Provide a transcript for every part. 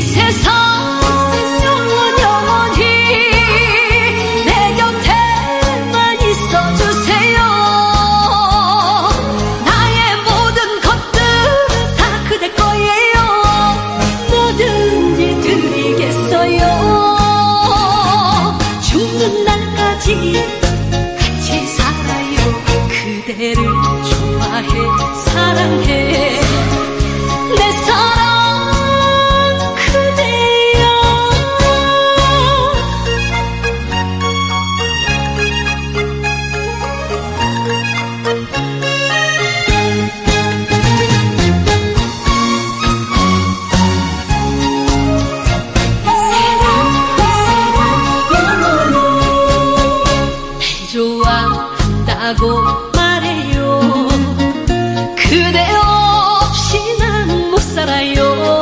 세상 영원히 내 곁에만 있어주세요. 나의 모든 것들은 다 그대 거예요. 뭐든지 드리겠어요. 죽는 날까지 같이 살아요. 그대를 좋아해 사랑해 내 사랑 그대야. 날 좋아한다고 말해요. 그대 없이 난 못 살아요.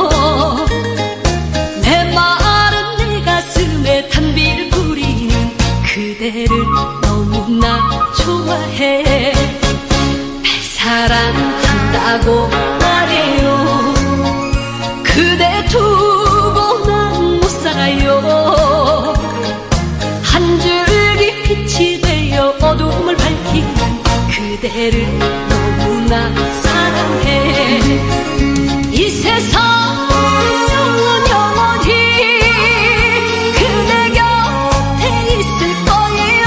내 마른 내 가슴에 단비를 뿌리는 그대를 너무나 좋아해. 날 사랑한다고 말해요. 그대 두고 난 못 살아요. 한 줄기 빛이 되어 어둠을 밝히는 그대를 너무나 사랑해. 이 세상 영원히 그대 곁에 있을 거예요.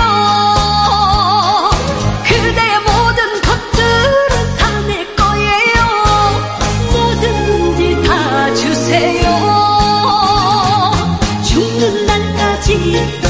그대의 모든 것들은 다 내 거예요. 뭐든지 다 주세요. 죽는 날까지